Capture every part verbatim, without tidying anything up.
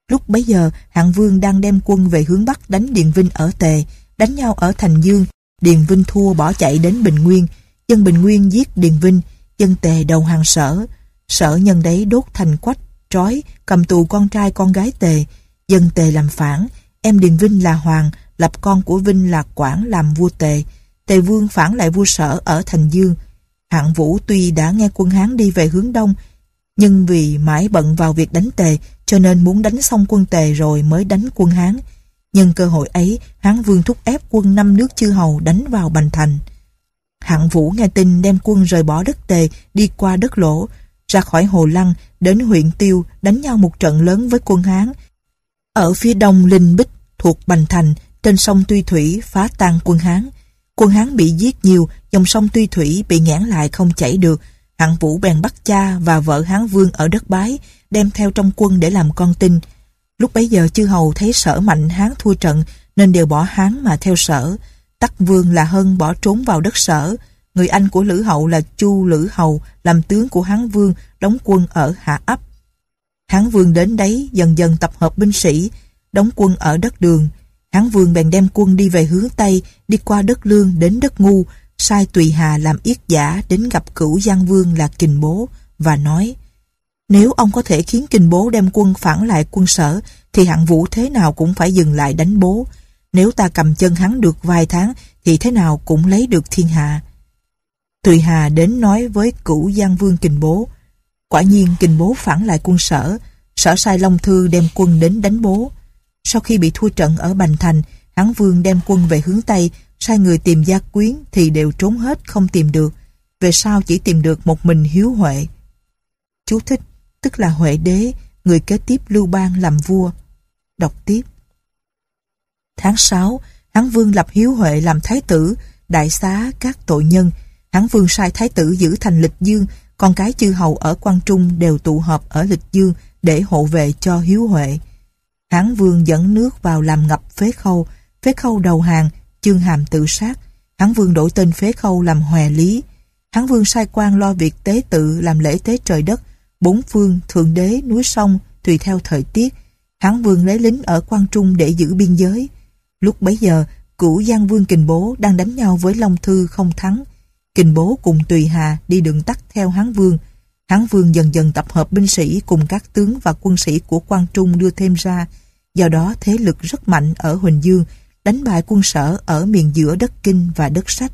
Lúc bấy giờ, Hạng Vương đang đem quân về hướng Bắc đánh Điền Vinh ở Tề, đánh nhau ở Thành Dương. Điền Vinh thua bỏ chạy đến Bình Nguyên. Dân Bình Nguyên giết Điền Vinh, dân Tề đầu hàng Sở. Sở nhân đấy đốt thành Quách, trói, cầm tù con trai con gái Tề. Dân Tề làm phản, em Điền Vinh là Hoàng, lập con của Vinh là Quảng làm vua Tề. Tề Vương phản lại vua Sở ở Thành Dương. Hạng Vũ tuy đã nghe quân Hán đi về hướng Đông, nhưng vì mãi bận vào việc đánh Tề, cho nên muốn đánh xong quân Tề rồi mới đánh quân Hán. Nhân cơ hội ấy, Hán Vương thúc ép quân năm nước chư hầu đánh vào Bành Thành. Hạng Vũ nghe tin đem quân rời bỏ đất Tề, đi qua đất Lỗ, ra khỏi Hồ Lăng, đến huyện Tiêu, đánh nhau một trận lớn với quân Hán. Ở phía đông Linh Bích, thuộc Bành Thành, trên sông Tuy Thủy phá tan quân Hán. Quân Hán bị giết nhiều, dòng sông Tuy Thủy bị nghẽn lại không chảy được. Hạng Vũ bèn bắt cha và vợ Hán Vương ở đất Bái, đem theo trong quân để làm con tin. Lúc bấy giờ chư hầu thấy Sở mạnh, Hán thua trận, nên đều bỏ Hán mà theo Sở. Tắc Vương là Hân bỏ trốn vào đất Sở. Người anh của Lữ Hậu là Chu Lữ Hầu làm tướng của Hán Vương, đóng quân ở Hạ Ấp. Hán Vương đến đấy dần dần tập hợp binh sĩ, đóng quân ở đất Đường. Hán Vương bèn đem quân đi về hướng Tây, đi qua đất Lương đến đất Ngu, sai Tùy Hà làm yết giả đến gặp Cửu Giang Vương là Kình Bố và nói: nếu ông có thể khiến Kình Bố đem quân phản lại quân Sở, thì Hạng Vũ thế nào cũng phải dừng lại đánh Bố. Nếu ta cầm chân hắn được vài tháng, thì thế nào cũng lấy được thiên hạ. Tùy Hà đến nói với Cửu Giang Vương Kình Bố. Quả nhiên Kình Bố phản lại quân Sở. Sở sai Long Thư đem quân đến đánh Bố. Sau khi bị thua trận ở Bành Thành, Hán Vương đem quân về hướng Tây, sai người tìm gia quyến thì đều trốn hết, không tìm được. Về sau chỉ tìm được một mình Hiếu Huệ. Chú thích, tức là Huệ đế, người kế tiếp Lưu Bang làm vua. Đọc tiếp. Tháng sáu, Hán Vương lập Hiếu Huệ làm thái tử, đại xá các tội nhân. Hán Vương sai thái tử giữ thành Lịch Dương, con cái chư hầu ở Quan Trung đều tụ họp ở Lịch Dương để hộ vệ cho Hiếu Huệ. Hán Vương dẫn nước vào làm ngập Phế Khâu, Phế Khâu đầu hàng, Chương Hàm tự sát. Hán Vương đổi tên Phế Khâu làm Hòe Lý. Hán Vương sai quan lo việc tế tự, làm lễ tế trời đất, bốn phương, thượng đế, núi sông, tùy theo thời tiết. Hán Vương lấy lính ở Quan Trung để giữ biên giới. Lúc bấy giờ, Cửu Giang Vương Kình Bố đang đánh nhau với Long Thư không thắng. Kình Bố cùng Tùy Hà đi đường tắt theo Hán Vương. Hán Vương dần dần tập hợp binh sĩ cùng các tướng và quân sĩ của Quan Trung đưa thêm ra. Do đó thế lực rất mạnh ở Huỳnh Dương, đánh bại quân Sở ở miền giữa đất Kinh và đất Sách.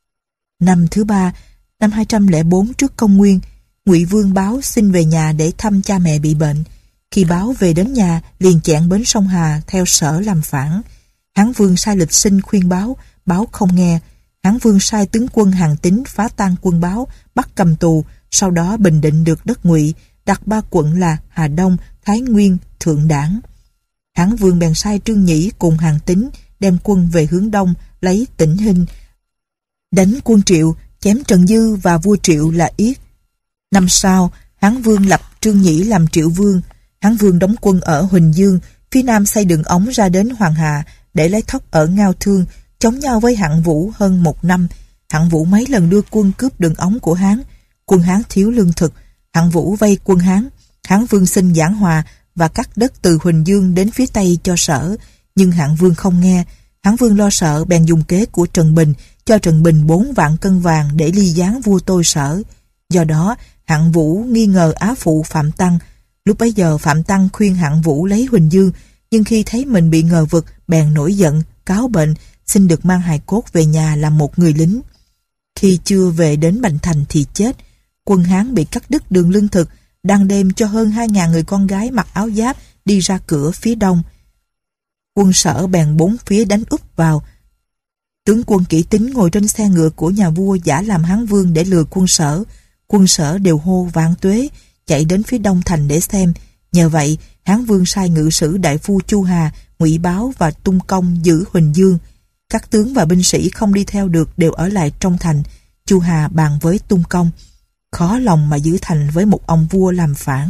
Năm thứ ba, năm hai trăm lẻ bốn trước công nguyên, Ngụy Vương báo xin về nhà để thăm cha mẹ bị bệnh. Khi báo về đến nhà, liền chẹn bến sông Hà theo Sở làm phản. Hán Vương sai Lịch Sinh khuyên báo, báo không nghe. Hán Vương sai tướng quân Hàn Tín phá tan quân báo, bắt cầm tù, sau đó bình định được đất Ngụy, đặt ba quận là Hà Đông, Thái Nguyên, Thượng Đảng. Hán Vương bèn sai Trương Nhĩ cùng Hàn Tín đem quân về hướng Đông, lấy Tỉnh Hinh, đánh quân Triệu, chém Trần Dư và vua Triệu là Yết. Năm sau, Hán Vương lập Trương Nhĩ làm Triệu Vương. Hán Vương đóng quân ở Huỳnh Dương, phía Nam xây đường ống ra đến Hoàng Hà để lấy thóc ở Ngao Thương, chống nhau với Hạng Vũ hơn một năm. Hạng Vũ mấy lần đưa quân cướp đường ống của Hán. Quân Hán thiếu lương thực, Hạng Vũ vây quân Hán. Hán Vương xin giảng hòa và cắt đất từ Huỳnh Dương đến phía Tây cho Sở, nhưng Hạng Vương không nghe. Hán Vương lo sợ bèn dùng kế của Trần Bình, cho Trần Bình bốn vạn cân vàng để ly gián vua tôi Sở. Do đó, Hạng Vũ nghi ngờ Á Phụ Phạm Tăng. Lúc bấy giờ Phạm Tăng khuyên Hạng Vũ lấy Huỳnh Dương, nhưng khi thấy mình bị ngờ vực, bèn nổi giận, cáo bệnh, xin được mang hài cốt về nhà làm một người lính. Khi chưa về đến Bành Thành thì chết. Quân Hán bị cắt đứt đường lương thực, đang đêm cho hơn hai ngàn người con gái mặc áo giáp đi ra cửa phía đông. Quân Sở bèn bốn phía đánh úp vào. Tướng quân Kỷ Tín ngồi trên xe ngựa của nhà vua giả làm Hán Vương để lừa quân Sở. Quân Sở đều hô vạn tuế, chạy đến phía đông thành để xem. Nhờ vậy, Hán Vương sai ngự sử đại phu Chu Hà, Ngụy Báo và Tung Công giữ Huỳnh Dương. Các tướng và binh sĩ không đi theo được đều ở lại trong thành. Chu Hà bàn với Tung Công, khó lòng mà giữ thành với một ông vua làm phản.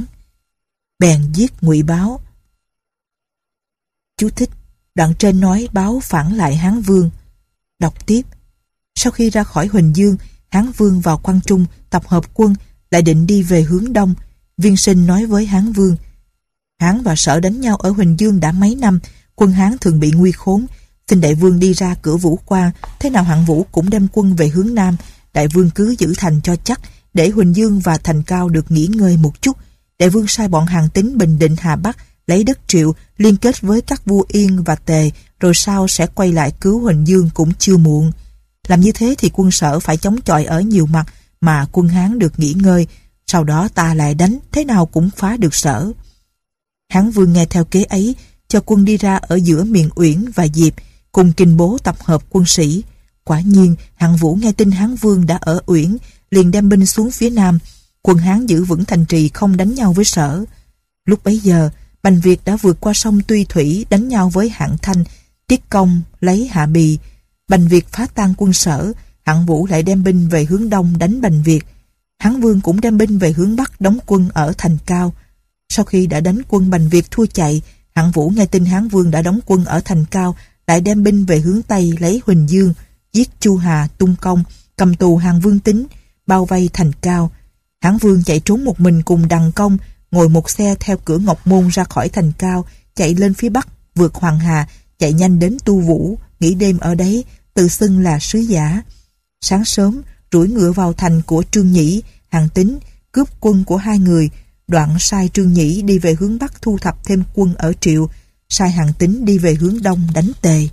Bèn giết Ngụy Báo. Chú thích, đoạn trên nói Báo phản lại Hán Vương. Đọc tiếp. Sau khi ra khỏi Huỳnh Dương, Hán Vương vào Quan Trung tập hợp quân, lại định đi về hướng đông. Viên Sinh nói với Hán Vương, Hán và Sở đánh nhau ở Huỳnh Dương đã mấy năm, quân Hán thường bị nguy khốn. Xin đại vương đi ra cửa Vũ Quan, thế nào Hạng Vũ cũng đem quân về hướng Nam. Đại vương cứ giữ thành cho chắc, để Huỳnh Dương và Thành Cao được nghỉ ngơi một chút. Đại vương sai bọn Hàn Tín bình định Hà Bắc, lấy đất Triệu, liên kết với các vua Yên và Tề, rồi sau sẽ quay lại cứu Huỳnh Dương cũng chưa muộn. Làm như thế thì quân Sở phải chống chọi ở nhiều mặt, mà quân Hán được nghỉ ngơi, sau đó ta lại đánh, thế nào cũng phá được Sở. Hán Vương nghe theo kế ấy, cho quân đi ra ở giữa miền Uyển và Diệp, cùng Kình Bố tập hợp quân sĩ. Quả nhiên, Hạng Vũ nghe tin Hán Vương đã ở Uyển, liền đem binh xuống phía Nam. Quân Hán giữ vững thành trì không đánh nhau với Sở. Lúc bấy giờ, Bành Việt đã vượt qua sông Tuy Thủy đánh nhau với Hạng Thanh, Tiết Công lấy Hạ Bì. Bành Việt phá tan quân Sở, Hạng Vũ lại đem binh về hướng Đông đánh Bành Việt. Hán Vương cũng đem binh về hướng Bắc đóng quân ở Thành Cao. Sau khi đã đánh quân Bành Việt thua chạy, Hạng Vũ nghe tin Hán Vương đã đóng quân ở Thành Cao, lại đem binh về hướng Tây lấy Huỳnh Dương, giết Chu Hà, Tung Công, cầm tù Hàn Vương Tín, bao vây Thành Cao. Hán Vương chạy trốn một mình cùng Đằng Công, ngồi một xe theo cửa Ngọc Môn ra khỏi Thành Cao, chạy lên phía Bắc, vượt Hoàng Hà, chạy nhanh đến Tu Vũ, nghỉ đêm ở đấy, tự xưng là sứ giả. Sáng sớm, rủi ngựa vào thành của Trương Nhĩ, Hàn Tín, cướp quân của hai người, đoạn sai Trương Nhĩ đi về hướng Bắc thu thập thêm quân ở Triệu, sai Hàn Tín đi về hướng Đông đánh Tề.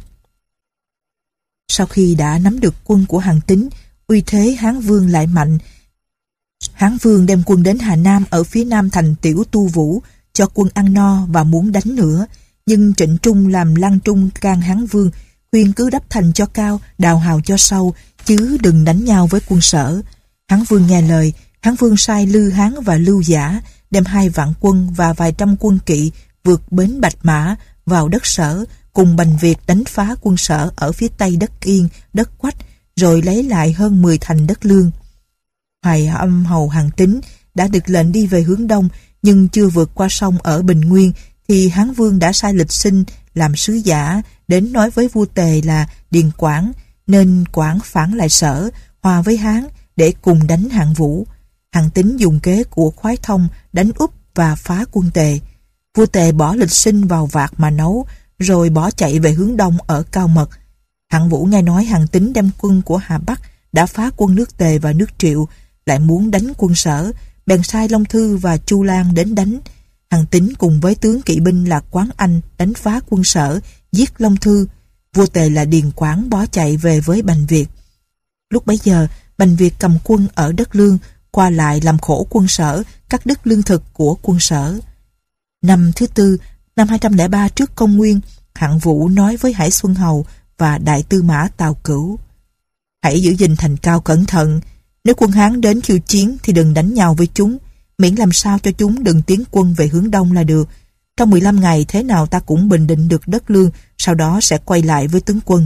Sau khi đã nắm được quân của Hàn Tín, uy thế Hán Vương lại mạnh. Hán Vương đem quân đến Hà Nam ở phía nam thành Tiểu Tu Vũ, cho quân ăn no và muốn đánh nữa. Nhưng Trịnh Trung làm Lan Trung can Hán Vương, khuyên cứ đắp thành cho cao, đào hào cho sâu, chứ đừng đánh nhau với quân Sở. Hán Vương nghe lời, Hán Vương sai Lư Hán và Lưu Giả đem hai vạn quân và vài trăm quân kỵ vượt bến Bạch Mã vào đất Sở, cùng Bành Việt đánh phá quân Sở ở phía tây đất Yên, đất Quách, rồi lấy lại hơn mười thành đất Lương. Hoài Âm hầu Hàn Tín đã được lệnh đi về hướng Đông, nhưng chưa vượt qua sông ở Bình Nguyên, thì Hán Vương đã sai Lịch Sinh làm sứ giả đến nói với vua Tề là Điền Quảng, nên Quảng phản lại Sở, hòa với Hán để cùng đánh Hạng Vũ. Hàn Tín dùng kế của Khoái Thông đánh úp và phá quân Tề. Vua Tề bỏ Lịch Sinh vào vạc mà nấu, rồi bỏ chạy về hướng Đông ở Cao Mật. Hạng Vũ nghe nói Hàn Tín đem quân của Hà Bắc đã phá quân nước Tề và nước Triệu, lại muốn đánh quân Sở, bèn sai Long Thư và Chu Lan đến đánh. Hàn Tín cùng với tướng kỵ binh là Quán Anh đánh phá quân Sở, giết Long Thư. Vua Tề là Điền Quảng bỏ chạy về với Bành Việt. Lúc bấy giờ, Bành Việt cầm quân ở đất Lương, qua lại làm khổ quân Sở, cắt đứt lương thực của quân Sở. Năm thứ tư, năm hai trăm lẻ ba trước công nguyên, Hạng Vũ nói với Hải Xuân Hầu và Đại Tư Mã Tào Cửu: hãy giữ gìn Thành Cao cẩn thận. Nếu quân Hán đến khiêu chiến thì đừng đánh nhau với chúng, miễn làm sao cho chúng đừng tiến quân về hướng Đông là được. Trong mười lăm ngày thế nào ta cũng bình định được đất Lương, sau đó sẽ quay lại với tướng quân.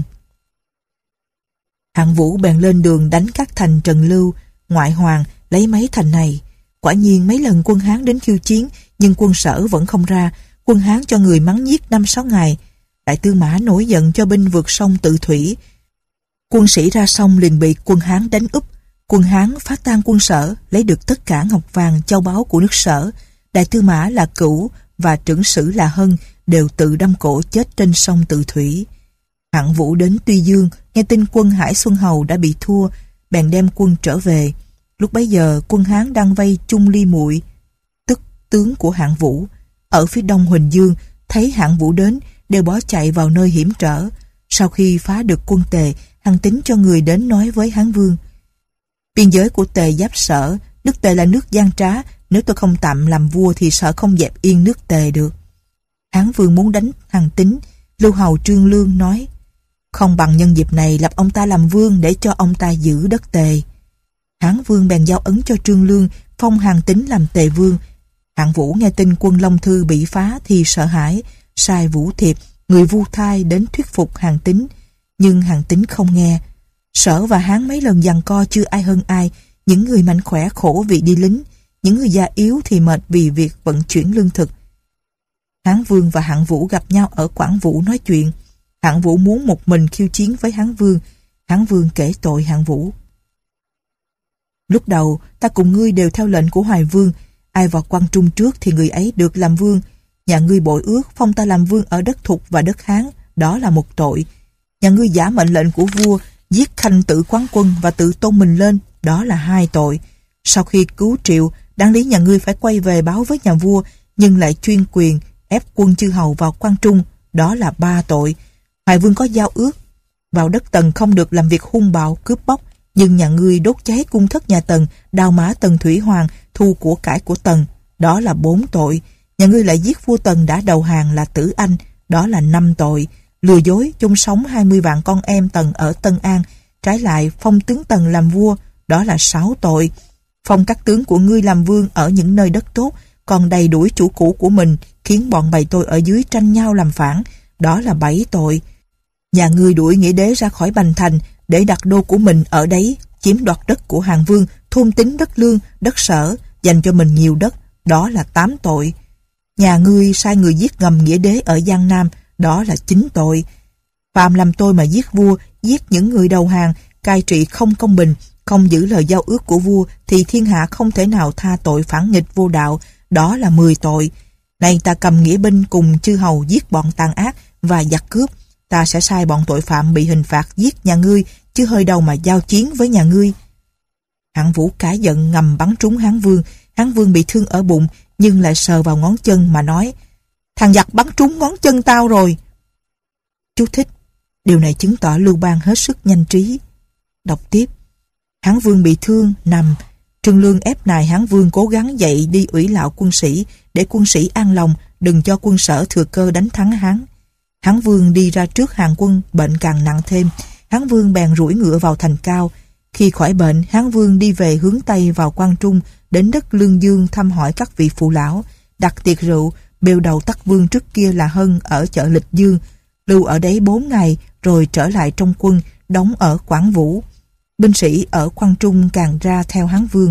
Hạng Vũ bèn lên đường đánh các thành Trần Lưu, Ngoại Hoàng, lấy mấy thành này. Quả nhiên mấy lần quân Hán đến khiêu chiến, nhưng quân Sở vẫn không ra. Quân Hán cho người mắng nhiếc năm sáu ngày. Đại Tư Mã nổi giận cho binh vượt sông Tự Thủy. Quân sĩ ra sông liền bị quân Hán đánh úp. Quân Hán phá tan quân Sở, lấy được tất cả ngọc vàng châu báu của nước Sở. Đại Tư Mã là Cửu và trưởng sử là Hân đều tự đâm cổ chết trên sông Tự Thủy. Hạng Vũ đến Tuy Dương, nghe tin quân Hải Xuân Hầu đã bị thua, bèn đem quân trở về. Lúc bấy giờ quân Hán đang vây Chung Ly Muội, tức tướng của Hạng Vũ, ở phía đông Huỳnh Dương. Thấy Hạng Vũ đến, đều bỏ chạy vào nơi hiểm trở. Sau khi phá được quân Tề, Hàn Tín cho người đến nói với Hán Vương: biên giới của Tề giáp Sở, nước Tề là nước gian trá, nếu tôi không tạm làm vua thì sợ không dẹp yên nước Tề được. Hán Vương muốn đánh Hàn Tín. Lưu hầu Trương Lương nói: không bằng nhân dịp này lập ông ta làm vương để cho ông ta giữ đất Tề. Hán Vương bèn giao ấn cho Trương Lương, phong Hàn Tín làm Tề vương. Hạng Vũ nghe tin quân Long Thư bị phá thì sợ hãi, sai Vũ Thiệp, người Vu Thai đến thuyết phục Hàn Tín, nhưng Hàn Tín không nghe. Sở và Hán mấy lần giằng co chưa ai hơn ai, những người mạnh khỏe khổ vì đi lính, những người già yếu thì mệt vì việc vận chuyển lương thực. Hán Vương và Hạng Vũ gặp nhau ở Quảng Vũ nói chuyện. Hạng Vũ muốn một mình khiêu chiến với Hán Vương. Hán Vương kể tội Hạng Vũ: lúc đầu ta cùng ngươi đều theo lệnh của Hoài Vương, ai vào quan trung trước thì người ấy được làm vương, Nhà ngươi bội ước phong ta làm vương ở đất Thục và đất Hán, đó là một tội. Nhà ngươi giả mệnh lệnh của vua, giết Khanh Tử Quán Quân và tự tôn mình lên, đó là hai tội. Sau khi cứu Triệu, đáng lý nhà ngươi phải quay về báo với nhà vua, nhưng lại chuyên quyền ép quân chư hầu vào Quan Trung, đó là ba tội. Hoài vương có giao ước vào đất Tần không được làm việc hung bạo cướp bóc, nhưng nhà ngươi đốt cháy cung thất nhà Tần, đào mã Tần Thủy Hoàng, thu của cải của Tần, đó là bốn tội. Nhà ngươi lại giết vua Tần đã đầu hàng là Tử Anh, đó là năm tội. Lừa dối chôn sống hai mươi vạn con em Tần ở Tân An, trái lại phong tướng Tần làm vua, đó là sáu tội. Phong các tướng của ngươi làm vương ở những nơi đất tốt, còn đầy đuổi chủ cũ của mình, khiến bọn bầy tôi ở dưới tranh nhau làm phản, đó là bảy tội. Nhà ngươi đuổi nghĩa đế ra khỏi Bành Thành để đặt đô của mình ở đấy, chiếm đoạt đất của Hàng Vương, thôn tính đất Lương, đất Sở, dành cho mình nhiều đất, đó là tám tội. Nhà ngươi sai người giết ngầm nghĩa đế ở Giang Nam, đó là chín tội. Phạm làm tôi mà giết vua, giết những người đầu hàng, cai trị không công bình, không giữ lời giao ước của vua, thì thiên hạ không thể nào tha tội phản nghịch vô đạo, đó là mười tội. Này ta cầm nghĩa binh cùng chư hầu giết bọn tàn ác và giặc cướp, ta sẽ sai bọn tội phạm bị hình phạt giết nhà ngươi, chứ hơi đâu mà giao chiến với nhà ngươi. Hạng Vũ cả giận ngầm bắn trúng Hán Vương. Hán Vương bị thương ở bụng, nhưng lại sờ vào ngón chân mà nói: thằng giặc bắn trúng ngón chân tao rồi. Chú thích: điều này chứng tỏ Lưu Bang hết sức nhanh trí. Đọc tiếp: Hán Vương bị thương nằm, Trương Lương ép nài Hán Vương cố gắng dậy đi ủy lạo quân sĩ, để quân sĩ an lòng, đừng cho quân Sở thừa cơ đánh thắng Hán. Hán Vương đi ra trước hàng quân, bệnh càng nặng thêm. Hán Vương bèn rủi ngựa vào thành cao. Khi khỏi bệnh, Hán Vương đi về hướng Tây vào Quan Trung, đến đất Lương Dương thăm hỏi các vị phụ lão, đặt tiệc rượu, bêu đầu Tắc Vương trước kia là Hân ở chợ Lịch Dương, lưu ở đấy bốn ngày rồi trở lại trong quân, đóng ở Quảng Vũ. Binh sĩ ở Quan Trung càng ra theo Hán Vương.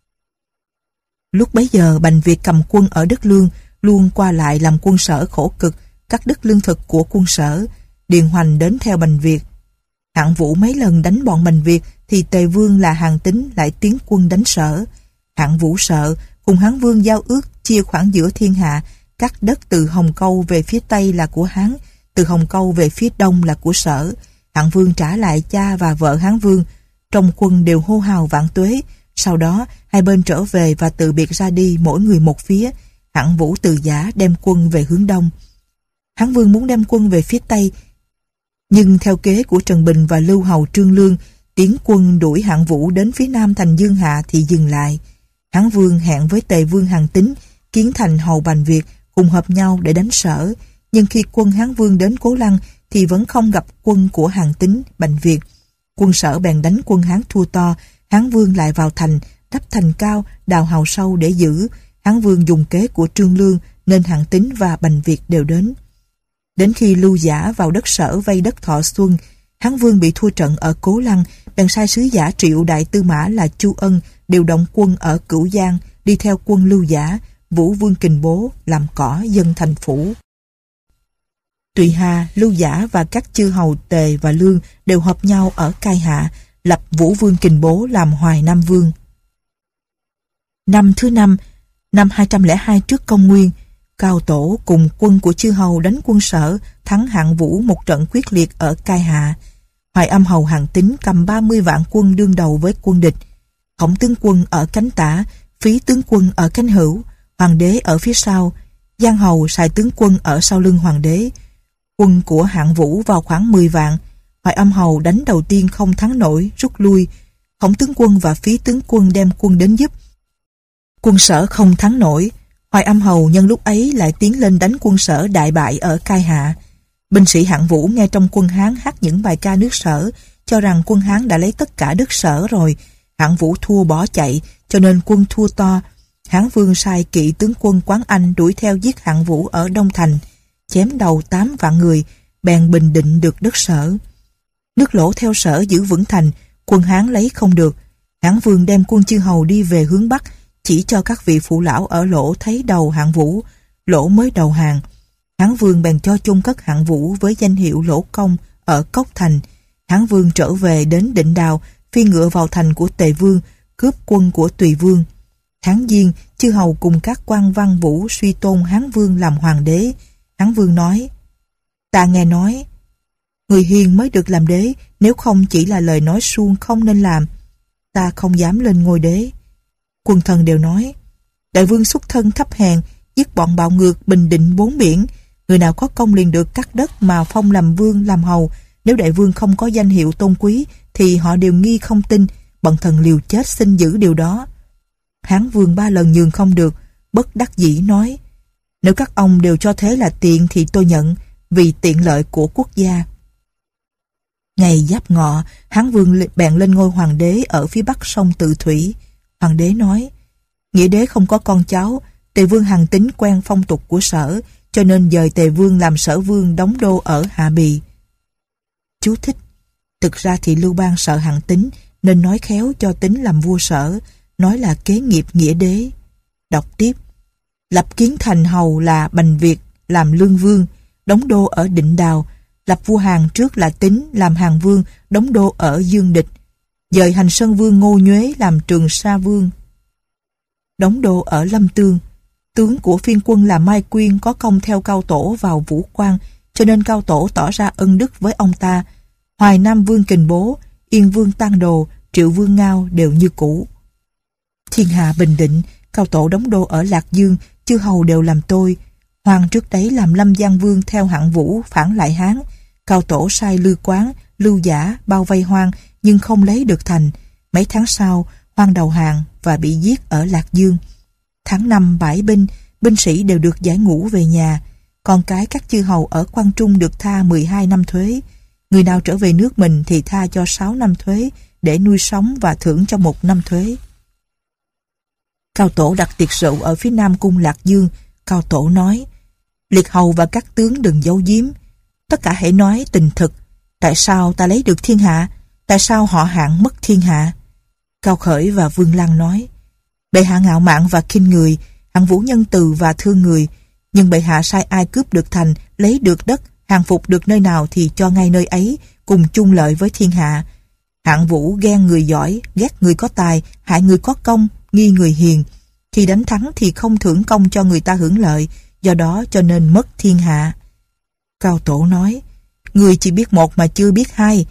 Lúc bấy giờ Bành Việt cầm quân ở đất Lương, luôn qua lại làm quân Sở khổ cực, cắt đứt lương thực của quân Sở. Điền Hoành đến theo Bành Việt. Hạng Vũ mấy lần đánh bọn Bành Việt, thì Tề Vương là Hàn Tín lại tiến quân đánh Sở. Hạng Vũ sợ, cùng Hán Vương giao ước chia khoảng giữa thiên hạ, cắt đất từ Hồng Câu về phía Tây là của Hán, từ Hồng Câu về phía Đông là của Sở. Hạng Vương trả lại cha và vợ Hán Vương. Trong quân đều hô hào vạn tuế. Sau đó hai bên trở về và từ biệt ra đi, mỗi người một phía. Hạng Vũ từ giã đem quân về hướng Đông. Hán Vương muốn đem quân về phía Tây, nhưng theo kế của Trần Bình và Lưu Hầu Trương Lương, tiến quân đuổi Hạng Vũ đến phía Nam thành Dương Hạ thì dừng lại. Hán Vương hẹn với Tề Vương Hàn Tín, Kiến Thành hầu Bành Việt cùng hợp nhau để đánh Sở, nhưng khi quân Hán Vương đến Cố Lăng thì vẫn không gặp quân của Hàn Tín, Bành Việt. Quân Sở bèn đánh quân Hán thua to. Hán Vương lại vào thành, đắp thành cao, đào hào sâu để giữ. Hán Vương dùng kế của Trương Lương nên Hàn Tín và Bành Việt đều đến. Đến khi Lưu Giả vào đất Sở vây đất Thọ Xuân, Hán Vương bị thua trận ở Cố Lăng, bèn sai sứ giả Triệu đại tư mã là Chu Ân điều động quân ở Cửu Giang đi theo quân Lưu Giả. Vũ Vương Kình Bố làm cỏ dân thành phủ. Tùy Hà, Lưu Giả và các chư hầu Tề và Lương đều hợp nhau ở Cai Hạ, lập Vũ Vương Kình Bố làm Hoài Nam Vương. Năm thứ năm, năm hai trăm lẻ hai trước công nguyên, Cao Tổ cùng quân của chư hầu đánh quân Sở, thắng Hạng Vũ một trận quyết liệt ở Cai Hạ. Hoài Âm hầu Hàn Tín cầm ba mươi vạn quân đương đầu với quân địch. Khổng tướng quân ở cánh tả, Phí tướng quân ở cánh hữu, hoàng đế ở phía sau. Giang hầu sai tướng quân ở sau lưng hoàng đế. Quân của Hạng Vũ vào khoảng mười vạn. Hoài Âm hầu đánh đầu tiên không thắng nổi, rút lui. Khổng tướng quân và Phí tướng quân đem quân đến giúp. Quân Sở không thắng nổi. Hoài Âm hầu nhân lúc ấy lại tiến lên đánh quân Sở đại bại ở Cai Hạ. Binh sĩ Hạng Vũ nghe trong quân Hán hát những bài ca nước Sở, cho rằng quân Hán đã lấy tất cả đất Sở rồi. Hạng Vũ thua bỏ chạy, cho nên quân thua to. Hán Vương sai kỵ tướng quân Quán Anh đuổi theo giết Hạng Vũ ở Đông Thành, chém đầu tám vạn người, bèn bình định được đất Sở. Nước Lỗ theo Sở giữ vững thành, quân Hán lấy không được. Hán Vương đem quân chư hầu đi về hướng Bắc, chỉ cho các vị phụ lão ở Lỗ thấy đầu Hạng Vũ. Lỗ mới đầu hàng. Hán Vương bèn cho chôn cất Hạng Vũ với danh hiệu Lỗ Công ở Cốc Thành. Hán Vương trở về đến Định Đào, phi ngựa vào thành của Tề Vương, cướp quân của Tùy Vương. Hán Diên, chư hầu cùng các quan văn vũ suy tôn Hán Vương làm hoàng đế. Hán Vương nói: Ta nghe nói người hiền mới được làm đế, nếu không chỉ là lời nói suông không nên làm. Ta không dám lên ngôi đế. Quần thần đều nói: Đại vương xuất thân thấp hèn, giết bọn bạo ngược, bình định bốn biển. Người nào có công liền được cắt đất mà phong làm vương làm hầu. Nếu đại vương không có danh hiệu tôn quý thì họ đều nghi không tin. Bọn thần liều chết xin giữ điều đó. Hán Vương ba lần nhường không được, bất đắc dĩ nói: Nếu các ông đều cho thế là tiện thì tôi nhận, vì tiện lợi của quốc gia. Ngày Giáp Ngọ, Hán Vương bèn lên ngôi hoàng đế ở phía bắc sông Tự Thủy. Hoàng đế nói: Nghĩa đế không có con cháu, Tề Vương Hằng Tín quen phong tục của Sở, cho nên dời Tề Vương làm Sở Vương đóng đô ở Hạ Bì. Chú thích: Thực ra thì Lưu Bang sợ Hằng Tín nên nói khéo cho Tín làm vua Sở, nói là kế nghiệp nghĩa đế. Đọc tiếp: Lập Kiến Thành hầu là Bành Việt làm Lương Vương, đóng đô ở Định Đào. Lập vua Hàn trước là Tín làm Hàn Vương, đóng đô ở Dương Địch. Dời Hành Sơn Vương Ngô Nhuế làm Trường Sa Vương, đóng đô ở Lâm Tương. Tướng của phiên quân là Mai Quyên có công theo Cao Tổ vào Vũ Quan, cho nên Cao Tổ tỏ ra ân đức với ông ta. Hoài Nam Vương Kình Bố, Yên Vương Tăng Đồ, Triệu Vương Ngao đều như cũ. Thiên hạ bình định, Cao Tổ đóng đô ở Lạc Dương, chư hầu đều làm tôi. Hoàng trước đấy làm Lâm Giang Vương theo Hạng Vũ phản lại Hán. Cao Tổ sai Lư Quán, Lưu Giả bao vây Hoang nhưng không lấy được thành. Mấy tháng sau, Hoang đầu hàng và bị giết ở Lạc Dương. Tháng năm bãi binh, binh sĩ đều được giải ngũ về nhà. Con cái các chư hầu ở Quang Trung được tha mười hai năm thuế. Người nào trở về nước mình thì tha cho sáu năm thuế để nuôi sống và thưởng cho một năm thuế. Cao Tổ đặt tiệc rượu ở phía nam cung Lạc Dương. Cao Tổ nói: Liệt hầu và các tướng đừng giấu giếm, tất cả hãy nói tình thực. Tại sao ta lấy được thiên hạ? Tại sao họ Hạng mất thiên hạ? Cao Khởi và Vương Lăng nói: Bệ hạ ngạo mạn và khinh người, Hạng Vũ nhân từ và thương người, nhưng bệ hạ sai ai cướp được thành, lấy được đất, hàng phục được nơi nào thì cho ngay nơi ấy, cùng chung lợi với thiên hạ. Hạng Vũ ghen người giỏi, ghét người có tài, hại người có công, nghi người hiền. Khi đánh thắng thì không thưởng công cho người ta hưởng lợi, do đó cho nên mất thiên hạ. Cao Tổ nói: Người chỉ biết một mà chưa biết hai.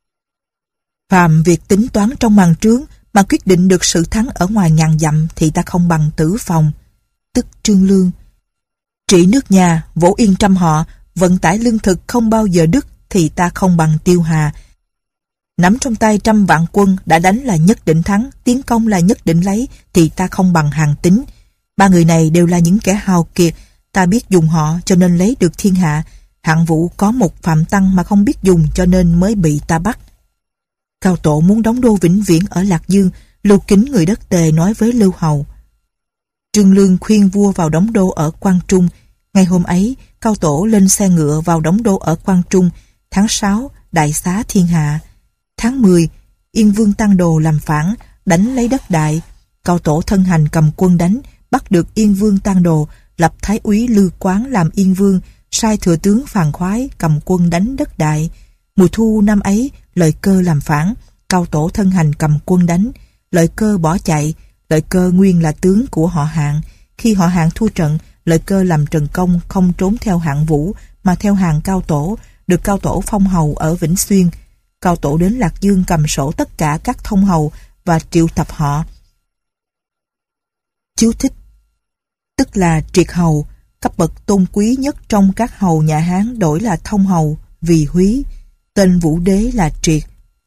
Phàm việc tính toán trong màn trướng mà quyết định được sự thắng ở ngoài ngàn dặm thì ta không bằng Tử Phòng, tức Trương Lương. Trị nước nhà, vỗ yên trăm họ, vận tải lương thực không bao giờ đứt thì ta không bằng Tiêu Hà. Nắm trong tay trăm vạn quân, đã đánh là nhất định thắng, tiến công là nhất định lấy, thì ta không bằng Hàn Tín. Ba người này đều là những kẻ hào kiệt, ta biết dùng họ cho nên lấy được thiên hạ. Hạng Vũ có một Phạm Tăng mà không biết dùng cho nên mới bị ta bắt. Cao Tổ muốn đóng đô vĩnh viễn ở Lạc Dương. Lưu Kính người đất Tề nói với Lưu Hầu. Trương Lương khuyên vua vào đóng đô ở Quang Trung. Ngày hôm ấy, Cao Tổ lên xe ngựa vào đóng đô ở Quang Trung. Tháng sáu, đại xá thiên hạ. Tháng mười, Yên Vương Tăng Đồ làm phản, đánh lấy đất Đại. Cao Tổ thân hành cầm quân đánh, bắt được Yên Vương Tăng Đồ, lập Thái úy Lư Quán làm Yên Vương, sai thừa tướng Phàn Khoái cầm quân đánh đất Đại. Mùa thu năm ấy, Lợi Cơ làm phản, Cao Tổ thân hành cầm quân đánh. Lợi Cơ bỏ chạy. Lợi Cơ nguyên là tướng của họ Hạng. Khi họ Hạng thua trận, Lợi Cơ làm Trần Công không trốn theo Hạng Vũ mà theo hàng Cao Tổ, được Cao Tổ phong hầu ở Vĩnh Xuyên. Cao Tổ đến Lạc Dương cầm sổ tất cả các thông hầu và triệu tập họ. Chú thích: Tức là triệt hầu, cấp bậc tôn quý nhất trong các hầu nhà Hán đổi là thông hầu, vì húy. Tên Vũ Đế là Triệt.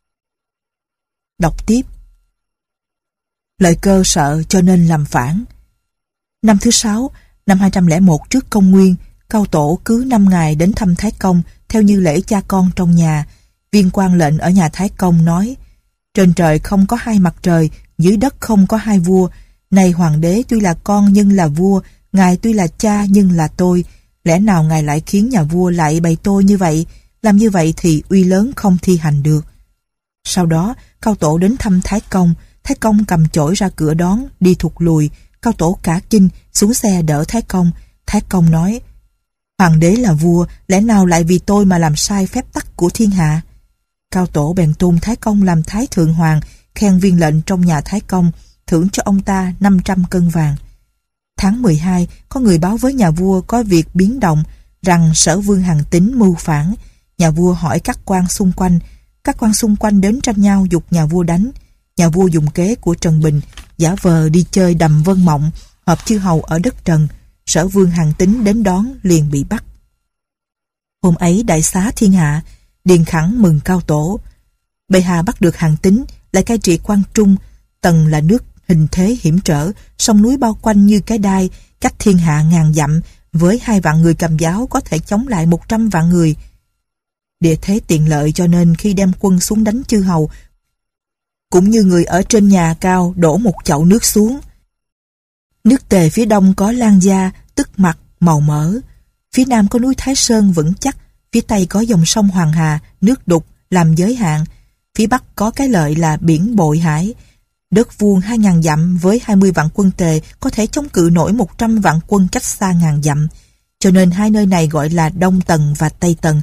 Đọc tiếp: Lợi Cơ sợ cho nên làm phản. Năm thứ sáu, năm hai trăm lẻ một trước công nguyên, Cao Tổ cứ năm ngày đến thăm Thái Công theo như lễ cha con trong nhà. Viên quan lệnh ở nhà Thái Công nói: Trên trời không có hai mặt trời, dưới đất không có hai vua. Này hoàng đế tuy là con nhưng là vua, ngài tuy là cha nhưng là tôi. Lẽ nào ngài lại khiến nhà vua lại bày tôi như vậy? Làm như vậy thì uy lớn không thi hành được. Sau đó, Cao Tổ đến thăm Thái Công. Thái Công cầm chổi ra cửa đón, đi thụt lùi. Cao Tổ cả kinh, xuống xe đỡ Thái Công. Thái Công nói: Hoàng đế là vua, lẽ nào lại vì tôi mà làm sai phép tắc của thiên hạ? Cao Tổ bèn tôn Thái Công làm Thái Thượng Hoàng, khen viên lệnh trong nhà Thái Công. thưởng cho ông ta năm trăm cân vàng. Tháng mười hai, có người báo với nhà vua có việc biến động, rằng Sở Vương Hàn Tín mưu phản. Nhà vua hỏi các quan xung quanh. Các quan xung quanh đến tranh nhau giục nhà vua đánh. Nhà vua dùng kế của Trần Bình, giả vờ đi chơi đầm Vân Mộng, họp chư hầu ở đất Trần. Sở Vương Hàn Tín đến đón liền bị bắt. Hôm ấy đại xá thiên hạ, Điền Khẳng mừng Cao Tổ. Bệ hạ bắt được Hàn Tín, lại cai trị Quan Trung. Tần là nước hình thế hiểm trở, sông núi bao quanh như cái đai, cách thiên hạ ngàn dặm, với hai vạn người cầm giáo có thể chống lại một trăm vạn người. Địa thế tiện lợi cho nên khi đem quân xuống đánh chư hầu, cũng như người ở trên nhà cao đổ một chậu nước xuống. Nước Tề phía đông có Lan Gia, tức mặt, màu mỡ. Phía nam có núi Thái Sơn vững chắc, phía tây có dòng sông Hoàng Hà, nước đục, làm giới hạn. Phía bắc có cái lợi là biển Bội Hải. Đất vuông hai ngàn dặm với hai mươi vạn quân Tề có thể chống cự nổi một trăm vạn quân cách xa ngàn dặm. Cho nên hai nơi này gọi là Đông Tần và Tây Tần.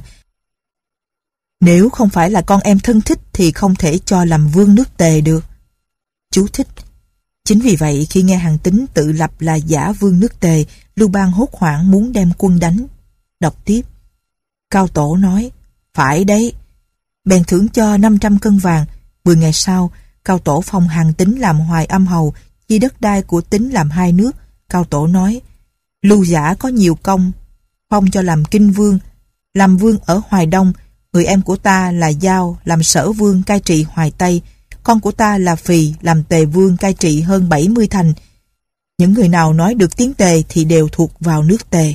Nếu không phải là con em thân thích thì không thể cho làm vương nước Tề được. Chú thích: chính vì vậy khi nghe Hàn Tín tự lập là giả vương nước Tề, Lưu Bang hốt hoảng muốn đem quân đánh. Đọc tiếp. Cao Tổ nói: phải đấy. Bèn thưởng cho năm trăm cân vàng. Mười ngày sau, Cao Tổ phong Hàn Tín làm Hoài Âm hầu, chia đất đai của Tín làm hai nước. Cao Tổ nói: Lưu giả có nhiều công, phong cho làm Kinh Vương, làm vương ở Hoài Đông. Người em của ta là Giao làm Sở Vương cai trị Hoài Tây. Con của ta là Phì làm Tề Vương cai trị hơn bảy mươi thành. Những người nào nói được tiếng Tề thì đều thuộc vào nước Tề.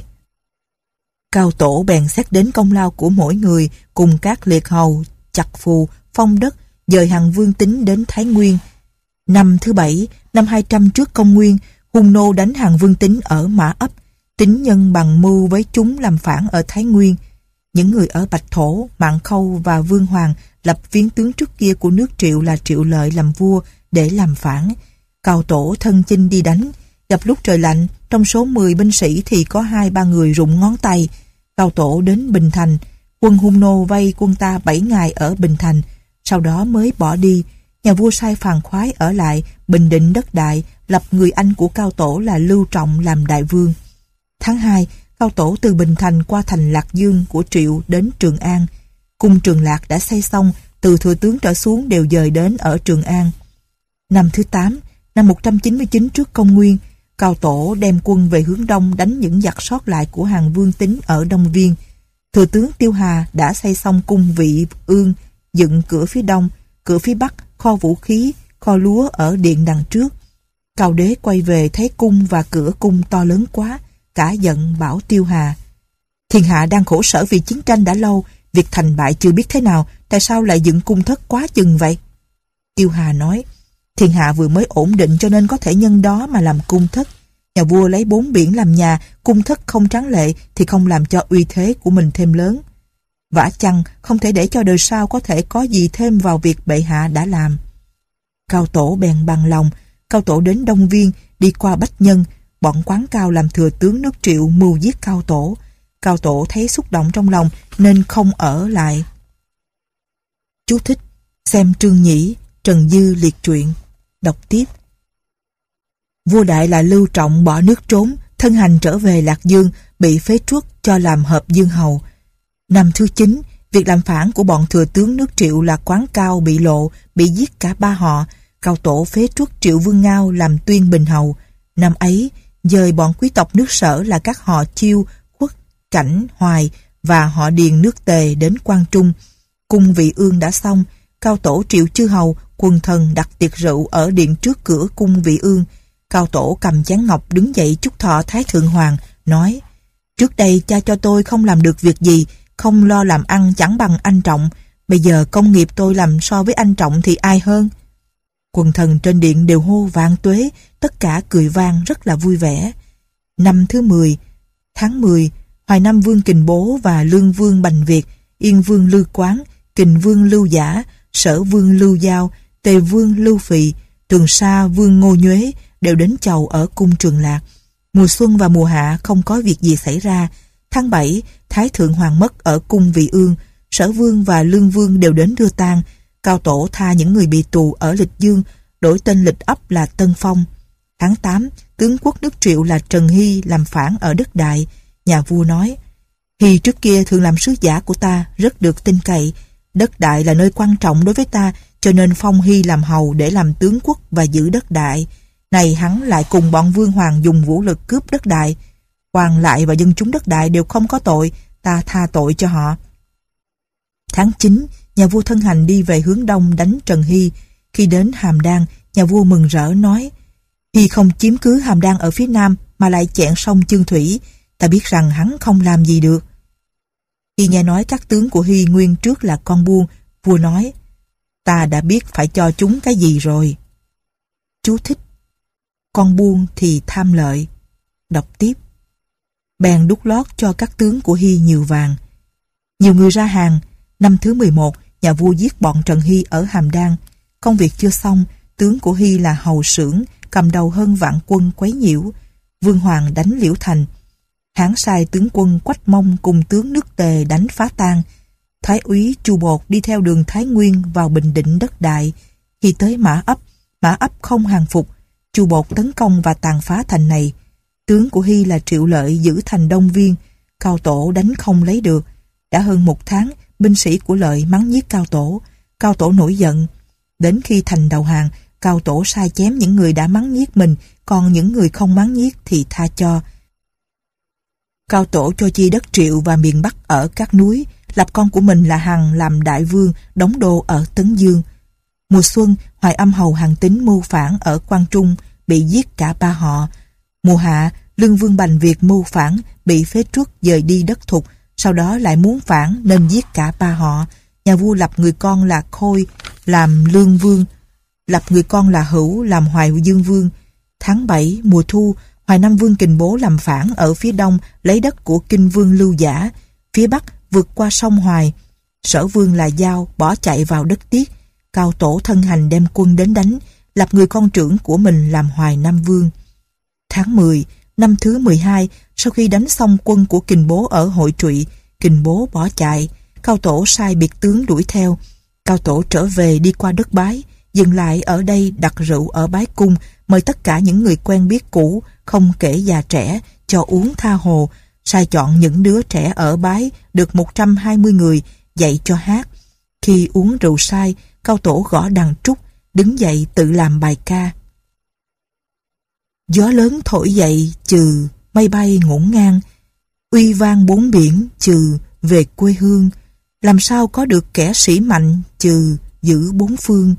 Cao Tổ bèn xét đến công lao của mỗi người, cùng các liệt hầu chặt phù, phong đất, dời Hàn Vương Tín đến Thái Nguyên. Năm thứ bảy, năm hai trăm trước công nguyên, hung nô đánh Hàn Vương Tín ở Mã Ấp. Tín nhân bằng mưu với chúng làm phản ở Thái Nguyên. Những người ở Bạch Thổ, Mạn Khâu và Vương Hoàng lập viên tướng trước kia của nước Triệu là Triệu Lợi làm vua để làm phản. Cao Tổ thân chinh đi đánh, gặp lúc trời lạnh, trong số mười binh sĩ thì có hai ba người rụng ngón tay. Cao Tổ đến Bình Thành, quân hung nô vây quân ta bảy ngày ở Bình Thành, sau đó mới bỏ đi. Nhà vua sai Phàn Khoái ở lại bình định đất Đại, lập người anh của Cao Tổ là Lưu Trọng làm đại vương. Tháng hai, Cao Tổ từ Bình Thành qua thành Lạc Dương của Triệu đến Trường An. Cung Trường Lạc đã xây xong, từ thừa tướng trở xuống đều dời đến ở Trường An. Năm thứ tám, năm một trăm chín mươi chín trước công nguyên, Cao Tổ đem quân về hướng đông đánh những giặc sót lại của Hàn Vương Tín ở Đông Viên. Thừa tướng Tiêu Hà đã xây xong cung Vị Ương, dựng cửa phía đông, cửa phía bắc, kho vũ khí, kho lúa ở điện đằng trước. Cao Đế quay về thấy cung và cửa cung to lớn quá, cả giận bảo Tiêu Hà: thiên hạ đang khổ sở vì chiến tranh đã lâu, việc thành bại chưa biết thế nào, tại sao lại dựng cung thất quá chừng vậy? Tiêu Hà nói: thiên hạ vừa mới ổn định cho nên có thể nhân đó mà làm cung thất. Nhà vua lấy bốn biển làm nhà, cung thất không tráng lệ thì không làm cho uy thế của mình thêm lớn. Vả chăng không thể để cho đời sau có thể có gì thêm vào việc bệ hạ đã làm. Cao Tổ bèn bằng lòng. Cao Tổ đến Đông Viên, đi qua Bách Nhân. Bọn Quán Cao làm thừa tướng nước Triệu mưu giết Cao Tổ. Cao Tổ thấy xúc động trong lòng nên không ở lại. Chú thích: xem Trương Nhĩ, Trần Dư liệt truyện. Đọc tiếp. Vua Đại là Lưu Trọng bỏ nước trốn, thân hành trở về Lạc Dương, bị phế truất cho làm hợp dương hầu. Năm thứ chín, việc làm phản của bọn thừa tướng nước Triệu là Quán Cao bị lộ, bị giết cả ba họ. Cao Tổ phế truất Triệu Vương Ngao làm Tuyên Bình hầu. Năm ấy, dời bọn quý tộc nước Sở là các họ Chiêu, Khuất, Cảnh, Hoài và họ Điền nước Tề đến Quan Trung. Cung Vị Ương đã xong, Cao Tổ triệu chư hầu, quần thần đặt tiệc rượu ở điện trước cửa cung Vị Ương. Cao Tổ cầm chén ngọc đứng dậy chúc thọ Thái Thượng Hoàng, nói: trước đây cha cho tôi không làm được việc gì, không lo làm ăn chẳng bằng anh Trọng. Bây giờ công nghiệp tôi làm so với anh Trọng thì ai hơn? Quần thần trên điện đều hô vạn tuế, tất cả cười vang rất là vui vẻ. Năm thứ mười, tháng mười, Hoài Nam Vương Kình Bố và Lương Vương Bành Việt, Yên Vương Lư Quán, Kình Vương Lưu Giả, Sở Vương Lưu Giao, Tề Vương Lưu Phì, Trường Sa Vương Ngô Nhuế đều đến chầu ở cung Trường Lạc. Mùa xuân và mùa hạ không có việc gì xảy ra. Tháng bảy, Thái Thượng Hoàng mất ở cung Vị Ương, Sở Vương và Lương Vương đều đến đưa tang. Cao Tổ tha những người bị tù ở Lịch Dương, đổi tên lịch ấp là Tân Phong. Tháng tám, tướng quốc nước Triệu là Trần Hy làm phản ở đất Đại. Nhà vua nói, Hy trước kia thường làm sứ giả của ta, rất được tin cậy. Đất Đại là nơi quan trọng đối với ta, cho nên phong Hy làm hầu để làm tướng quốc và giữ đất Đại. Này hắn lại cùng bọn Vương Hoàng dùng vũ lực cướp đất Đại. Hoàng lại và dân chúng đất Đại đều không có tội, ta tha tội cho họ. Tháng chín, nhà vua thân hành đi về hướng đông đánh Trần Hy. Khi đến Hàm Đan, nhà vua mừng rỡ nói, Hy không chiếm cứ Hàm Đan ở phía nam mà lại chẹn sông Chương Thủy, ta biết rằng hắn không làm gì được. Khi nghe nói các tướng của Hy nguyên trước là con buôn, vua nói, ta đã biết phải cho chúng cái gì rồi. Chú thích: con buôn thì tham lợi. Đọc tiếp: bèn đút lót cho các tướng của Hy nhiều vàng. Nhiều người ra hàng. Năm thứ mười một, nhà vua giết bọn Trần Hy ở Hàm Đan. Công việc chưa xong, tướng của Hy là Hầu Xưởng cầm đầu hơn vạn quân quấy nhiễu. Vương Hoàng đánh Liễu Thành. Hán sai tướng quân Quách Mông cùng tướng nước Tề đánh phá tan. Thái úy Chu Bột đi theo đường Thái Nguyên vào Bình Định đất Đại. Khi tới Mã Ấp, Mã Ấp không hàng phục. Chu Bột tấn công và tàn phá thành này. Tướng của Hy là Triệu Lợi giữ thành Đông Viên. Cao Tổ đánh không lấy được. Đã hơn một tháng, binh sĩ của Lợi mắng nhiếc Cao Tổ. Cao Tổ nổi giận. Đến khi thành đầu hàng, Cao Tổ sai chém những người đã mắng nhiếc mình, còn những người không mắng nhiếc thì tha cho. Cao Tổ cho chia đất Triệu và miền Bắc ở các núi, lập con của mình là Hằng làm đại vương, đóng đô ở Tấn Dương. Mùa xuân, Hoài Âm hầu Hằng Tín mưu phản ở Quan Trung, bị giết cả ba họ. Mùa hạ, Lương Vương Bành Việt mưu phản, bị phế truất dời đi đất Thục, sau đó lại muốn phản nên giết cả ba họ. Nhà vua lập người con là Khôi làm Lương Vương, lập người con là Hữu làm Hoài Dương Vương. Tháng bảy, mùa thu, Hoài Nam Vương Kình Bố làm phản ở phía đông, lấy đất của Kinh Vương Lưu Giả. Phía bắc vượt qua sông Hoài. Sở Vương là Giao bỏ chạy vào đất Tiết. Cao Tổ thân hành đem quân đến đánh, lập người con trưởng của mình làm Hoài Nam Vương. Tháng mười, năm thứ mười hai, sau khi đánh xong quân của Kình Bố ở Hội Trụy, Kình Bố bỏ chạy. Cao Tổ sai biệt tướng đuổi theo. Cao Tổ trở về đi qua đất Bái, dừng lại ở đây đặt rượu ở Bái Cung, mời tất cả những người quen biết cũ, không kể già trẻ, cho uống tha hồ, sai chọn những đứa trẻ ở Bái được một trăm hai mươi người, dạy cho hát. Khi uống rượu say, Cao Tổ gõ đàn trúc, đứng dậy tự làm bài ca. Gió lớn thổi dậy trừ, mây bay ngổn ngang, uy vang bốn biển trừ, về quê hương, làm sao có được kẻ sĩ mạnh trừ, giữ bốn phương.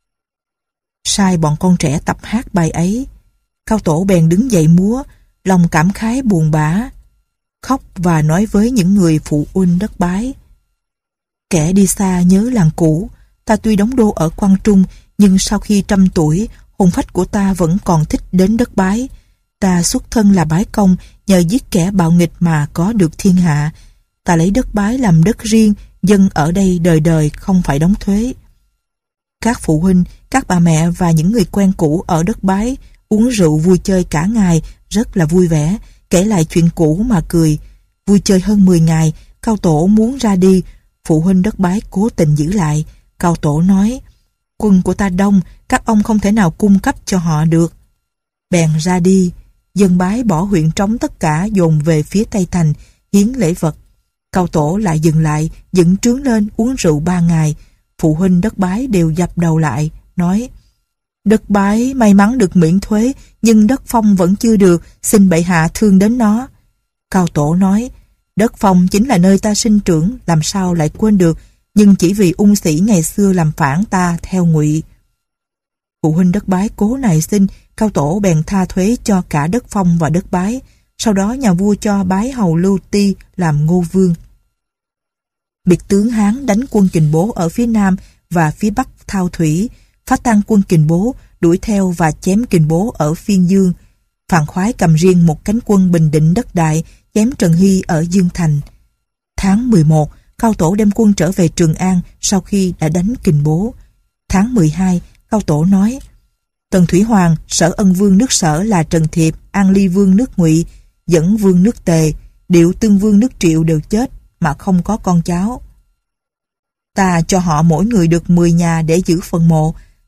Sai bọn con trẻ tập hát bài ấy. Cao Tổ bèn đứng dậy múa, lòng cảm khái buồn bã, khóc và nói với những người phụ huynh đất Bái. Kẻ đi xa nhớ làng cũ, ta tuy đóng đô ở Quan Trung, nhưng sau khi trăm tuổi, hồn phách của ta vẫn còn thích đến đất Bái. Ta xuất thân là Bái Công, nhờ giết kẻ bạo nghịch mà có được thiên hạ. Ta lấy đất Bái làm đất riêng, dân ở đây đời đời không phải đóng thuế. Các phụ huynh, các bà mẹ và những người quen cũ ở đất Bái uống rượu vui chơi cả ngày, rất là vui vẻ, kể lại chuyện cũ mà cười. Vui chơi hơn mười ngày, Cao Tổ muốn ra đi, phụ huynh đất Bái cố tình giữ lại. Cao Tổ nói, quân của ta đông, các ông không thể nào cung cấp cho họ được. Bèn ra đi, dân Bái bỏ huyện trống tất cả dồn về phía Tây Thành, hiến lễ vật. Cao Tổ lại dừng lại, dựng trướng lên uống rượu ba ngày. Phụ huynh đất Bái đều dập đầu lại, nói, đất Bái may mắn được miễn thuế, nhưng đất Phong vẫn chưa được, xin bệ hạ thương đến nó. Cao Tổ nói, đất Phong chính là nơi ta sinh trưởng, làm sao lại quên được, nhưng chỉ vì ung sĩ ngày xưa làm phản ta theo Ngụy. Phụ huynh đất Bái cố nài xin, Cao Tổ bèn tha thuế cho cả đất Phong và đất Bái. Sau đó nhà vua cho Bái hầu Lưu Ti làm Ngô Vương. Biệt tướng Hán đánh quân Kình Bố ở phía nam và phía bắc Thao Thủy, phá tan quân Kình Bố, đuổi theo và chém Kình Bố ở Phiên Dương. Phàn Khoái cầm riêng một cánh quân bình định đất Đại, chém Trần Hy ở Dương Thành. Tháng mười một, Cao Tổ đem quân trở về Trường An sau khi đã đánh Kình Bố. Tháng mười hai, Cao Tổ nói, Tần Thủy Hoàng, Sở Ân Vương nước Sở là Trần Thiệp, An Ly Vương nước Ngụy, Dẫn Vương nước Tề, Điệu Tương Vương nước Triệu đều chết mà không có con cháu. Ta cho họ mỗi người được mười nhà để giữ phần mộ.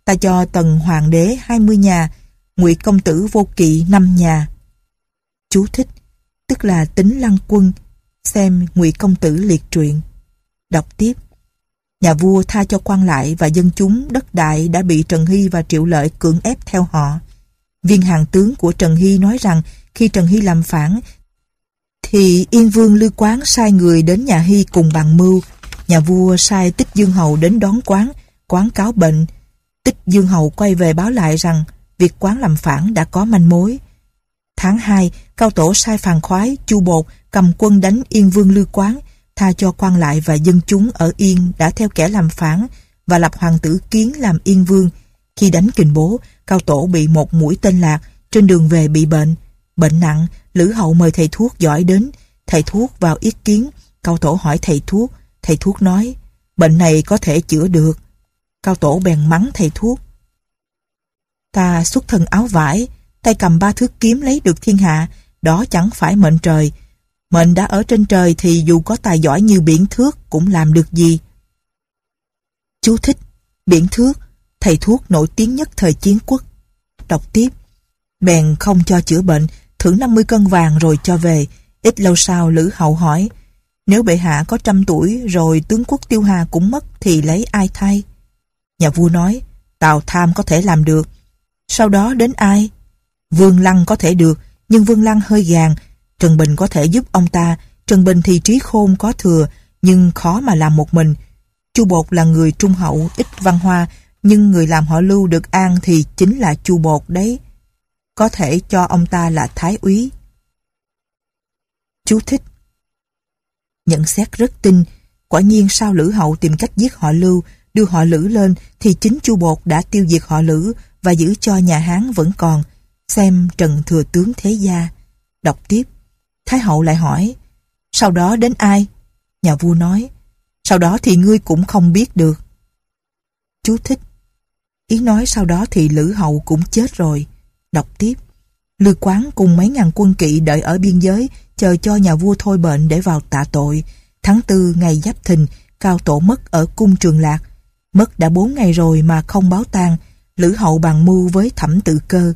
Ta cho Tần Hoàng đế hai mươi nhà, Ngụy công tử Vô Kỵ năm nhà. Chú thích, tức là tính Lăng Quân, xem Ngụy công tử liệt truyện. Đọc tiếp. Nhà vua tha cho quan lại và dân chúng đất đai đã bị Trần Hy và Triệu Lợi cưỡng ép theo họ. Viên hàng tướng của Trần Hy nói rằng khi Trần Hy làm phản thì Yên Vương Lư Quán sai người đến nhà Hy cùng bàn mưu. Nhà vua sai Tích Dương Hầu đến đón Quán, Quán cáo bệnh. Tích Dương Hầu quay về báo lại rằng việc Quán làm phản đã có manh mối. Tháng hai, Cao Tổ sai Phàn Khoái, Chu Bột cầm quân đánh Yên Vương Lư Quán, tha cho quan lại và dân chúng ở Yên đã theo kẻ làm phản và lập hoàng tử Kiến làm Yên Vương. Khi đánh Kình Bố, Cao Tổ bị một mũi tên lạc, trên đường về bị bệnh. Bệnh nặng, Lữ Hậu mời thầy thuốc giỏi đến. Thầy thuốc vào yết kiến. Cao Tổ hỏi thầy thuốc. Thầy thuốc nói, bệnh này có thể chữa được. Cao Tổ bèn mắng thầy thuốc. Ta xuất thân áo vải, tay cầm ba thước kiếm lấy được thiên hạ, đó chẳng phải mệnh trời. Mệnh đã ở trên trời thì dù có tài giỏi như Biển Thước cũng làm được gì. Chú thích, Biển Thước, thầy thuốc nổi tiếng nhất thời chiến quốc. Đọc tiếp. Bèn không cho chữa bệnh, thưởng năm mươi cân vàng rồi cho về. Ít lâu sau Lữ Hậu hỏi, nếu bệ hạ có trăm tuổi rồi tướng quốc Tiêu Hà cũng mất thì lấy ai thay? Nhà vua nói, Tào Tham có thể làm được. Sau đó đến ai? Vương Lăng có thể được, nhưng Vương Lăng hơi gàn. Trần Bình có thể giúp ông ta. Trần Bình thì trí khôn có thừa, nhưng khó mà làm một mình. Chu Bột là người trung hậu, ít văn hoa, nhưng người làm họ Lưu được an thì chính là Chu Bột đấy. Có thể cho ông ta là thái úy. Chú thích. Nhận xét rất tinh. Quả nhiên sau Lữ Hậu tìm cách giết họ Lưu, đưa họ Lữ lên, thì chính Chu Bột đã tiêu diệt họ Lữ và giữ cho nhà Hán vẫn còn. Xem Trần Thừa Tướng Thế Gia. Đọc tiếp. Thái hậu lại hỏi, sau đó đến ai? Nhà vua nói, sau đó thì ngươi cũng không biết được. Chú thích. Ý nói sau đó thì Lữ Hậu cũng chết rồi. Đọc tiếp. Lư Quán cùng mấy ngàn quân kỵ đợi ở biên giới, chờ cho nhà vua thôi bệnh để vào tạ tội. Tháng tư ngày Giáp Thìn, Cao Tổ mất ở cung Trường Lạc. Mất đã bốn ngày rồi mà không báo tang. Lữ Hậu bàn mưu với Thẩm Tự Cơ.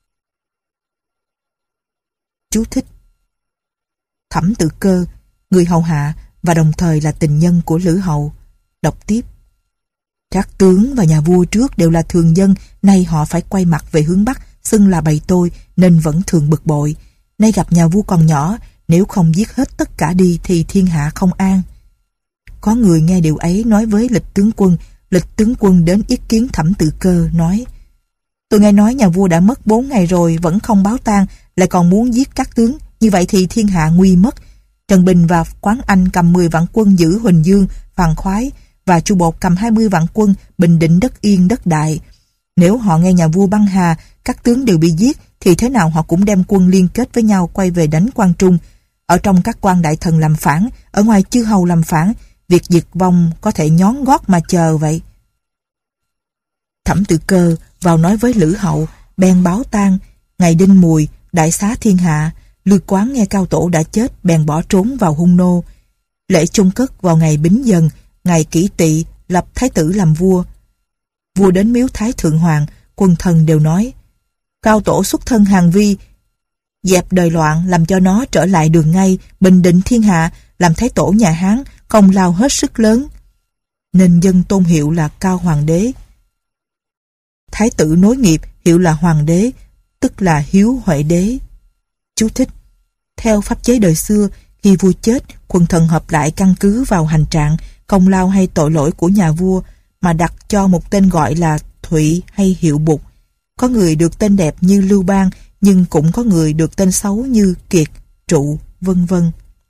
Chú thích. Thẩm Tự Cơ, người hầu hạ và đồng thời là tình nhân của Lữ Hậu. Đọc tiếp. Các tướng và nhà vua trước đều là thường dân, nay họ phải quay mặt về hướng Bắc, xưng là bầy tôi nên vẫn thường bực bội. Nay gặp nhà vua còn nhỏ, nếu không giết hết tất cả đi thì thiên hạ không an. Có người nghe điều ấy nói với Lịch tướng quân. Lịch tướng quân đến yết kiến Thẩm Tự Cơ nói, tôi nghe nói nhà vua đã mất bốn ngày rồi vẫn không báo tang, lại còn muốn giết các tướng, như vậy thì thiên hạ nguy mất. Trần Bình và Quán Anh cầm mười vạn quân giữ Huỳnh Dương, Phàn Khoái, và Chu Bột cầm hai mươi vạn quân bình định đất Yên đất Đại. Nếu họ nghe nhà vua băng hà, các tướng đều bị giết, thì thế nào họ cũng đem quân liên kết với nhau quay về đánh Quan Trung. Ở trong các quan đại thần làm phản, ở ngoài chư hầu làm phản, việc diệt vong có thể nhón gót mà chờ vậy. Thẩm Tự Cơ vào nói với Lữ Hậu, bèn báo tang. Ngày Đinh Mùi, đại xá thiên hạ. Lư Quán nghe Cao Tổ đã chết, bèn bỏ trốn vào Hung Nô. Lễ chôn cất vào ngày Bính Dần, ngày Kỷ Tỵ, lập thái tử làm vua. Vua đến miếu Thái Thượng Hoàng, quân thần đều nói, Cao Tổ xuất thân Hàn Vi, dẹp đời loạn, làm cho nó trở lại đường ngay, bình định thiên hạ, làm thái tổ nhà Hán, công lao hết sức lớn, nên dân tôn hiệu là Cao Hoàng đế. Thái tử nối nghiệp hiệu là Hoàng đế, tức là Hiếu Huệ đế. Chú thích. Theo pháp chế đời xưa, khi vua chết, quần thần họp lại căn cứ vào hành trạng, công lao hay tội lỗi của nhà vua mà đặt cho một tên gọi là Thụy hay Hiệu Bục. Có người được tên đẹp như Lưu Bang, nhưng cũng có người được tên xấu như Kiệt, Trụ, vân vân.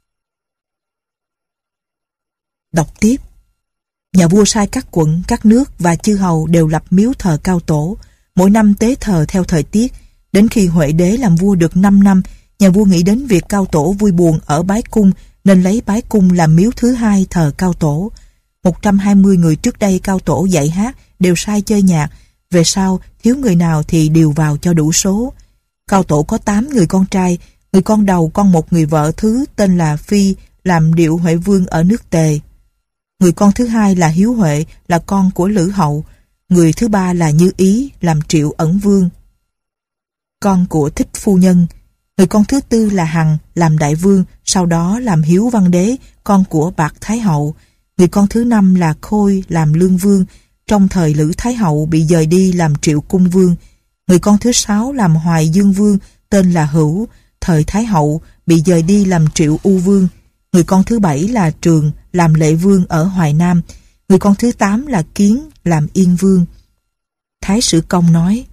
Đọc tiếp. Nhà vua sai các quận, các nước và chư hầu đều lập miếu thờ Cao Tổ, mỗi năm tế thờ theo thời tiết. Đến khi Huệ đế làm vua được năm năm, nhà vua nghĩ đến việc Cao Tổ vui buồn ở Bái Cung, nên lấy Bái Cung làm miếu thứ hai thờ Cao Tổ. một trăm hai mươi người trước đây Cao Tổ dạy hát đều sai chơi nhạc, về sau thiếu người nào thì điều vào cho đủ số. Cao Tổ có tám người con trai, người con đầu con một người vợ thứ tên là Phi, làm điệu Huệ Vương ở nước Tề. Người con thứ hai là Hiếu Huệ, là con của Lữ Hậu. Người thứ ba là Như Ý làm Triệu Ẩn Vương, con của Thích Phu Nhân. Người con thứ tư là Hằng làm Đại Vương, sau đó làm Hiếu Văn Đế, con của Bạc Thái Hậu. Người con thứ năm là Khôi làm Lương Vương, trong thời Lữ Thái Hậu bị dời đi làm Triệu Cung Vương. Người con thứ sáu làm Hoài Dương Vương, tên là Hữu, thời Thái Hậu bị dời đi làm Triệu U Vương. Người con thứ bảy là Trường làm Lệ Vương ở Hoài Nam. Người con thứ tám là Kiến làm Yên Vương. Thái Sử Công nói: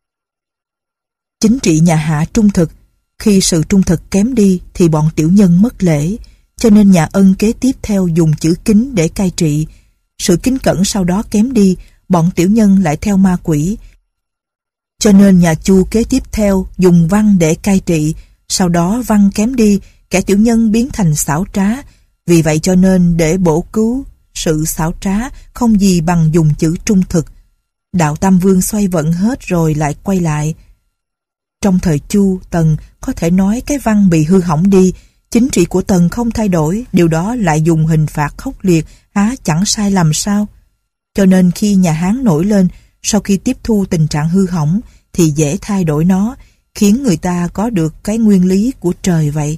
chính trị nhà Hạ trung thực, khi sự trung thực kém đi thì bọn tiểu nhân mất lễ, cho nên nhà Ân kế tiếp theo dùng chữ kính để cai trị. Sự kính cẩn sau đó kém đi, bọn tiểu nhân lại theo ma quỷ, cho nên nhà Chu kế tiếp theo dùng văn để cai trị. Sau đó văn kém đi, kẻ tiểu nhân biến thành xảo trá. Vì vậy cho nên để bổ cứu sự xảo trá không gì bằng dùng chữ trung thực. Đạo Tam Vương xoay vận hết rồi lại quay lại. Trong thời Chu, Tần có thể nói cái văn bị hư hỏng đi, chính trị của Tần không thay đổi, điều đó lại dùng hình phạt khốc liệt, há chẳng sai lầm sao? Cho nên khi nhà Hán nổi lên, sau khi tiếp thu tình trạng hư hỏng thì dễ thay đổi nó, khiến người ta có được cái nguyên lý của trời vậy.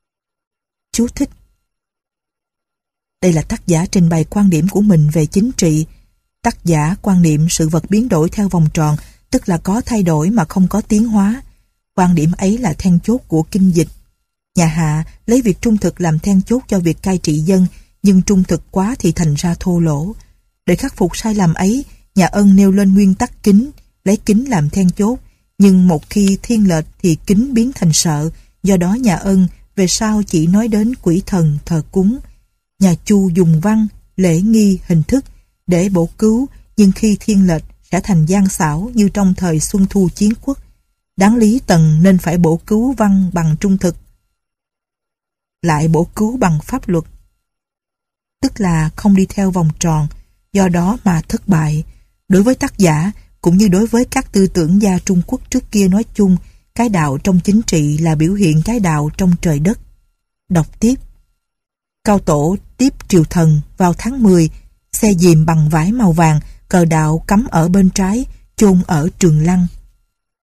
Chú thích: đây là tác giả trình bày quan điểm của mình về chính trị. Tác giả quan niệm sự vật biến đổi theo vòng tròn, tức là có thay đổi mà không có tiến hóa. Quan điểm ấy là then chốt của kinh dịch. Nhà Hạ lấy việc trung thực làm then chốt cho việc cai trị dân, nhưng trung thực quá thì thành ra thô lỗ. Để khắc phục sai lầm ấy, nhà Ân nêu lên nguyên tắc kính, lấy kính làm then chốt, nhưng một khi thiên lệch thì kính biến thành sợ. Do đó nhà Ân về sau chỉ nói đến quỷ thần thờ cúng. Nhà Chu dùng văn, lễ nghi, hình thức để bổ cứu, nhưng khi thiên lệch sẽ thành gian xảo như trong thời Xuân Thu Chiến Quốc. Đáng lý Tần nên phải bổ cứu văn bằng trung thực, lại bổ cứu bằng pháp luật, tức là không đi theo vòng tròn, do đó mà thất bại. Đối với tác giả, cũng như đối với các tư tưởng gia Trung Quốc trước kia nói chung, cái đạo trong chính trị là biểu hiện cái đạo trong trời đất. Đọc tiếp: Cao Tổ tiếp triều thần vào tháng mười, xe dìm bằng vải màu vàng, cờ đạo cắm ở bên trái, chôn ở Trường Lăng.